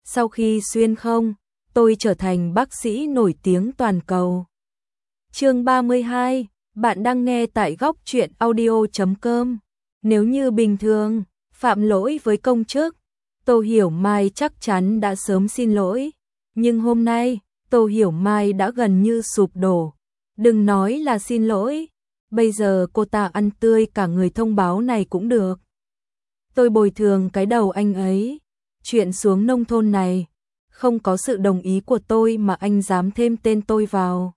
sau khi xuyên không, tôi trở thành bác sĩ nổi tiếng toàn cầu. Chương 32, bạn đang nghe tại góc truyện audio.com. Nếu như bình thường, phạm lỗi với công chức, Tô Hiểu Mai chắc chắn đã sớm xin lỗi. Nhưng hôm nay, Tô Hiểu Mai đã gần như sụp đổ. Đừng nói là xin lỗi, bây giờ cô ta ăn tươi cả người thông báo này cũng được. Tôi bồi thường cái đầu anh ấy. Chuyện xuống nông thôn này, không có sự đồng ý của tôi mà anh dám thêm tên tôi vào.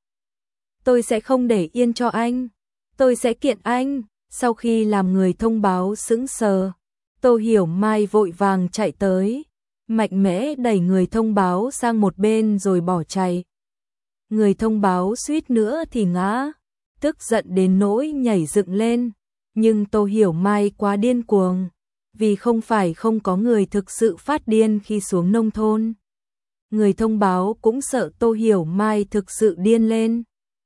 Tôi sẽ không để yên cho anh. Tôi sẽ kiện anh. Sau khi làm người thông báo sững sờ, Tô Hiểu Mai vội vàng chạy tới, mạnh mẽ đẩy người thông báo sang một bên rồi bỏ chạy. Người thông báo suýt nữa thì ngã, tức giận đến nỗi nhảy dựng lên, nhưng Tô Hiểu Mai quá điên cuồng, vì không phải không có người thực sự phát điên khi xuống nông thôn. Người thông báo cũng sợ Tô Hiểu Mai thực sự điên lên,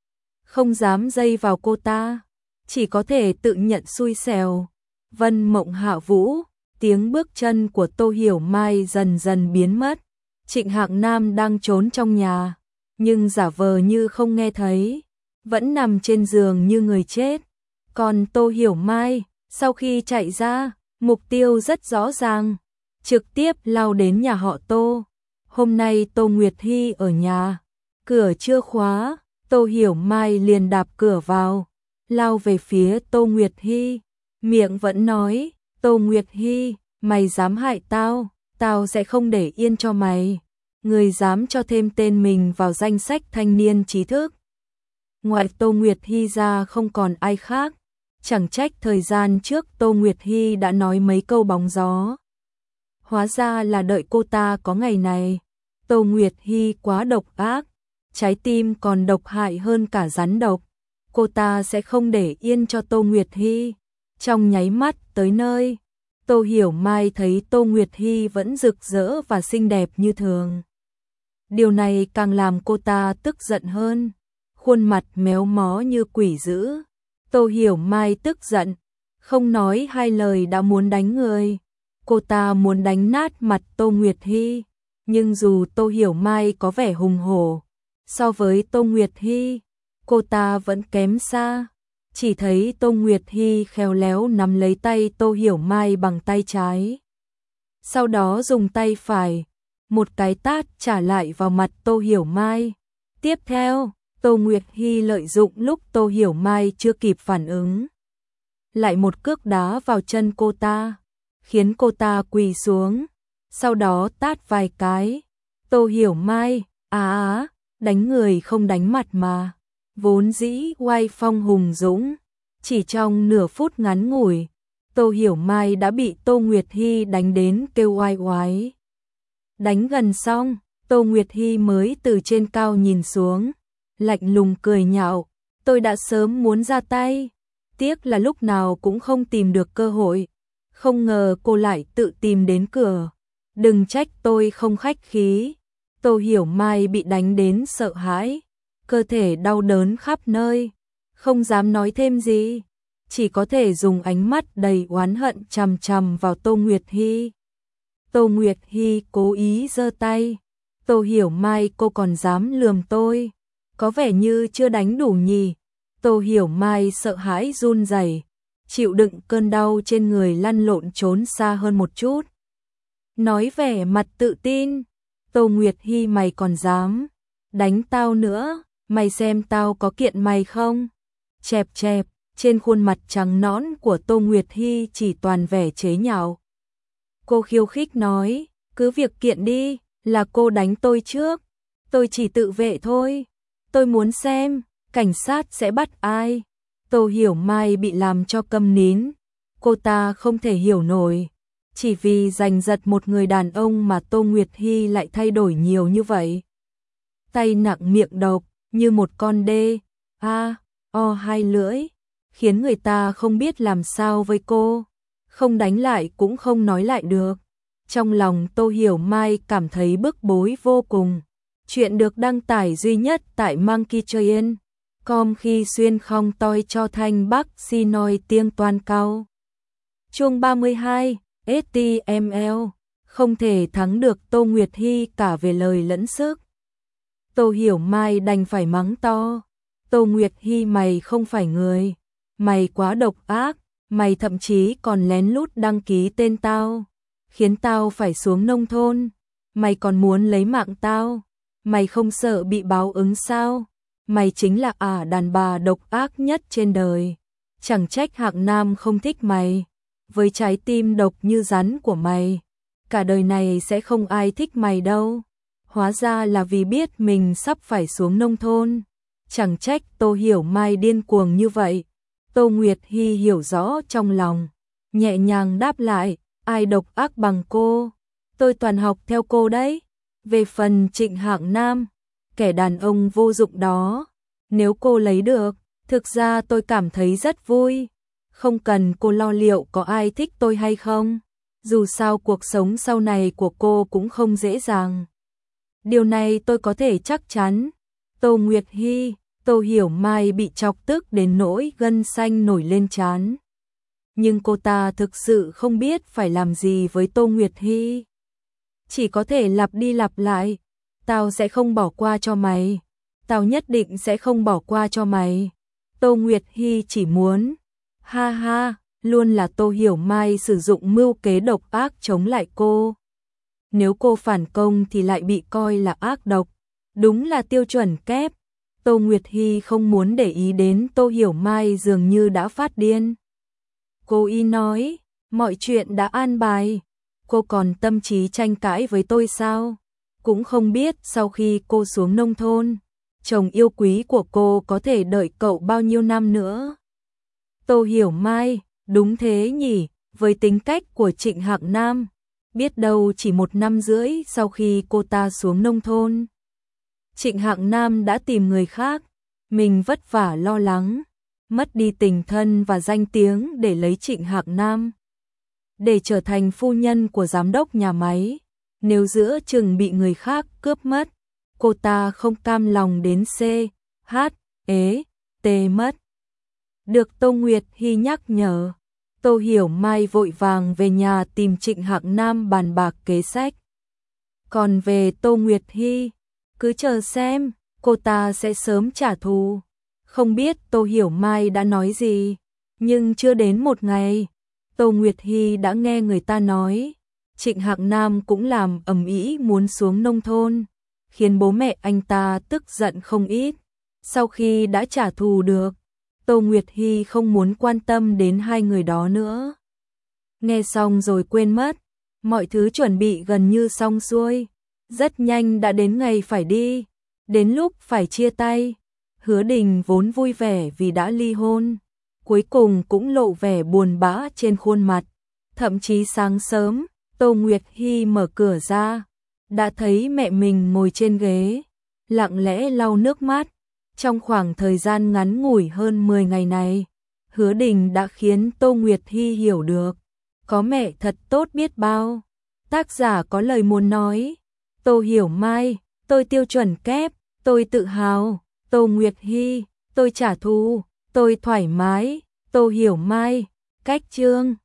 không dám dây vào cô ta, chỉ có thể tự nhận xui xẻo. Vân Mộng Hạ Vũ, tiếng bước chân của Tô Hiểu Mai dần dần biến mất. Trịnh Hạng Nam đang trốn trong nhà, nhưng giả vờ như không nghe thấy, vẫn nằm trên giường như người chết. Còn Tô Hiểu Mai, sau khi chạy ra, mục tiêu rất rõ ràng, trực tiếp lao đến nhà họ Tô. Hôm nay Tô Nguyệt Hy ở nhà, cửa chưa khóa, Tô Hiểu Mai liền đạp cửa vào, lao về phía Tô Nguyệt Hy, miệng vẫn nói, Tô Nguyệt Hy, mày dám hại tao, tao sẽ không để yên cho mày. Người dám cho thêm tên mình vào danh sách thanh niên trí thức. Ngoài Tô Nguyệt Hy ra không còn ai khác, chẳng trách thời gian trước Tô Nguyệt Hy đã nói mấy câu bóng gió. Hóa ra là đợi cô ta có ngày này. Tô Nguyệt Hy quá độc ác, trái tim còn độc hại hơn cả rắn độc. Cô ta sẽ không để yên cho Tô Nguyệt Hy. Trong nháy mắt tới nơi, Tô Hiểu Mai thấy Tô Nguyệt Hy vẫn rực rỡ và xinh đẹp như thường. Điều này càng làm cô ta tức giận hơn, khuôn mặt méo mó như quỷ dữ. Tô Hiểu Mai tức giận, không nói hai lời đã muốn đánh người. Cô ta muốn đánh nát mặt Tô Nguyệt Hy, nhưng dù Tô Hiểu Mai có vẻ hùng hổ, so với Tô Nguyệt Hy, cô ta vẫn kém xa. Chỉ thấy Tô Nguyệt Hy khéo léo nắm lấy tay Tô Hiểu Mai bằng tay trái, sau đó dùng tay phải, một cái tát trả lại vào mặt Tô Hiểu Mai. Tiếp theo, Tô Nguyệt Hy lợi dụng lúc Tô Hiểu Mai chưa kịp phản ứng, lại một cước đá vào chân cô ta, khiến cô ta quỳ xuống, sau đó tát vài cái. Tô Hiểu Mai, đánh người không đánh mặt mà. Vốn dĩ oai phong hùng dũng, chỉ trong nửa phút ngắn ngủi, Tô Hiểu Mai đã bị Tô Nguyệt Hy đánh đến kêu oai oái. Đánh gần xong, Tô Nguyệt Hy mới từ trên cao nhìn xuống, lạnh lùng cười nhạo, tôi đã sớm muốn ra tay, tiếc là lúc nào cũng không tìm được cơ hội, không ngờ cô lại tự tìm đến cửa, đừng trách tôi không khách khí. Tô Hiểu Mai bị đánh đến sợ hãi, cơ thể đau đớn khắp nơi, không dám nói thêm gì, chỉ có thể dùng ánh mắt đầy oán hận chằm chằm vào Tô Nguyệt Hy. Tô Nguyệt Hy cố ý giơ tay, Tô Hiểu Mai, cô còn dám lườm tôi, có vẻ như chưa đánh đủ nhỉ. Tô Hiểu Mai sợ hãi run rẩy, chịu đựng cơn đau trên người lăn lộn trốn xa hơn một chút. Nói vẻ mặt tự tin, Tô Nguyệt Hy, mày còn dám đánh tao nữa, mày xem tao có kiện mày không? Chẹp chẹp, trên khuôn mặt trắng nõn của Tô Nguyệt Hy chỉ toàn vẻ chế nhạo. Cô khiêu khích nói, cứ việc kiện đi, là cô đánh tôi trước, tôi chỉ tự vệ thôi, tôi muốn xem, cảnh sát sẽ bắt ai. Tô Hiểu Mai bị làm cho câm nín, cô ta không thể hiểu nổi, chỉ vì giành giật một người đàn ông mà Tô Nguyệt Hy lại thay đổi nhiều như vậy. Tay nặng miệng độc, như một con đê, hai lưỡi, khiến người ta không biết làm sao với cô, không đánh lại cũng không nói lại được. Trong lòng Tô Hiểu Mai cảm thấy bức bối vô cùng. Chuyện được đăng tải duy nhất tại monkeytrain.com khi xuyên không toi cho thanh bắc si nói tiếng toàn cao. Chương 32, HTML không thể thắng được Tô Nguyệt Hy cả về lời lẫn sức. Tô Hiểu Mai đành phải mắng to. Tô Nguyệt Hy, mày không phải người. Mày quá độc ác, mày thậm chí còn lén lút đăng ký tên tao, khiến tao phải xuống nông thôn. Mày còn muốn lấy mạng tao. Mày không sợ bị báo ứng sao? Mày chính là đàn bà độc ác nhất trên đời. Chẳng trách Hạng Nam không thích mày. Với trái tim độc như rắn của mày, cả đời này sẽ không ai thích mày đâu. Hóa ra là vì biết mình sắp phải xuống nông thôn. Chẳng trách Tô Hiểu Mai điên cuồng như vậy. Tô Nguyệt Hy hiểu rõ trong lòng, nhẹ nhàng đáp lại, ai độc ác bằng cô? Tôi toàn học theo cô đấy. Về phần Trịnh Hạng Nam, kẻ đàn ông vô dụng đó, nếu cô lấy được, thực ra tôi cảm thấy rất vui. Không cần cô lo liệu có ai thích tôi hay không. Dù sao cuộc sống sau này của cô cũng không dễ dàng. Điều này tôi có thể chắc chắn. Tô Nguyệt Hy, Tô Hiểu Mai bị chọc tức đến nỗi gân xanh nổi lên trán. Nhưng cô ta thực sự không biết phải làm gì với Tô Nguyệt Hy. Chỉ có thể lặp đi lặp lại, tao sẽ không bỏ qua cho mày. Tao nhất định sẽ không bỏ qua cho mày. Tô Nguyệt Hy chỉ muốn, ha ha, luôn là Tô Hiểu Mai sử dụng mưu kế độc ác chống lại cô. Nếu cô phản công thì lại bị coi là ác độc. Đúng là tiêu chuẩn kép. Tô Nguyệt Hy không muốn để ý đến Tô Hiểu Mai, dường như đã phát điên. Cô y nói, mọi chuyện đã an bài. Cô còn tâm trí tranh cãi với tôi sao? Cũng không biết sau khi cô xuống nông thôn, chồng yêu quý của cô có thể đợi cậu bao nhiêu năm nữa. Tô Hiểu Mai, đúng thế nhỉ, với tính cách của Trịnh Hạng Nam, biết đâu chỉ 1 năm rưỡi sau khi cô ta xuống nông thôn, Trịnh Hạng Nam đã tìm người khác. Mình vất vả lo lắng, mất đi tình thân và danh tiếng để lấy Trịnh Hạng Nam, để trở thành phu nhân của giám đốc nhà máy. Nếu giữa chừng bị người khác cướp mất, cô ta không cam lòng đến T mất. Được Tô Nguyệt Hy nhắc nhở, Tô Hiểu Mai vội vàng về nhà tìm Trịnh Hạng Nam bàn bạc kế sách. Còn về Tô Nguyệt Hy, cứ chờ xem, cô ta sẽ sớm trả thù. Không biết Tô Hiểu Mai đã nói gì, nhưng chưa đến 1 ngày, Tô Nguyệt Hy đã nghe người ta nói Trịnh Hạng Nam cũng làm ầm ĩ muốn xuống nông thôn, khiến bố mẹ anh ta tức giận không ít. Sau khi đã trả thù được, Tô Nguyệt Hy không muốn quan tâm đến hai người đó nữa. Nghe xong rồi quên mất, mọi thứ chuẩn bị gần như xong xuôi. Rất nhanh đã đến ngày phải đi, đến lúc phải chia tay. Hứa Đình vốn vui vẻ vì đã ly hôn, cuối cùng cũng lộ vẻ buồn bã trên khuôn mặt. Thậm chí sáng sớm, Tô Nguyệt Hy mở cửa ra, đã thấy mẹ mình ngồi trên ghế, lặng lẽ lau nước mắt. Trong khoảng thời gian ngắn ngủi hơn 10 ngày này, Hứa Đình đã khiến Tô Nguyệt Hy hiểu được, có mẹ thật tốt biết bao. Tác giả có lời muốn nói, Tô Hiểu Mai, tôi tiêu chuẩn kép, tôi tự hào. Tô Nguyệt Hy, tôi trả thù, tôi thoải mái. Tô Hiểu Mai, cách chương.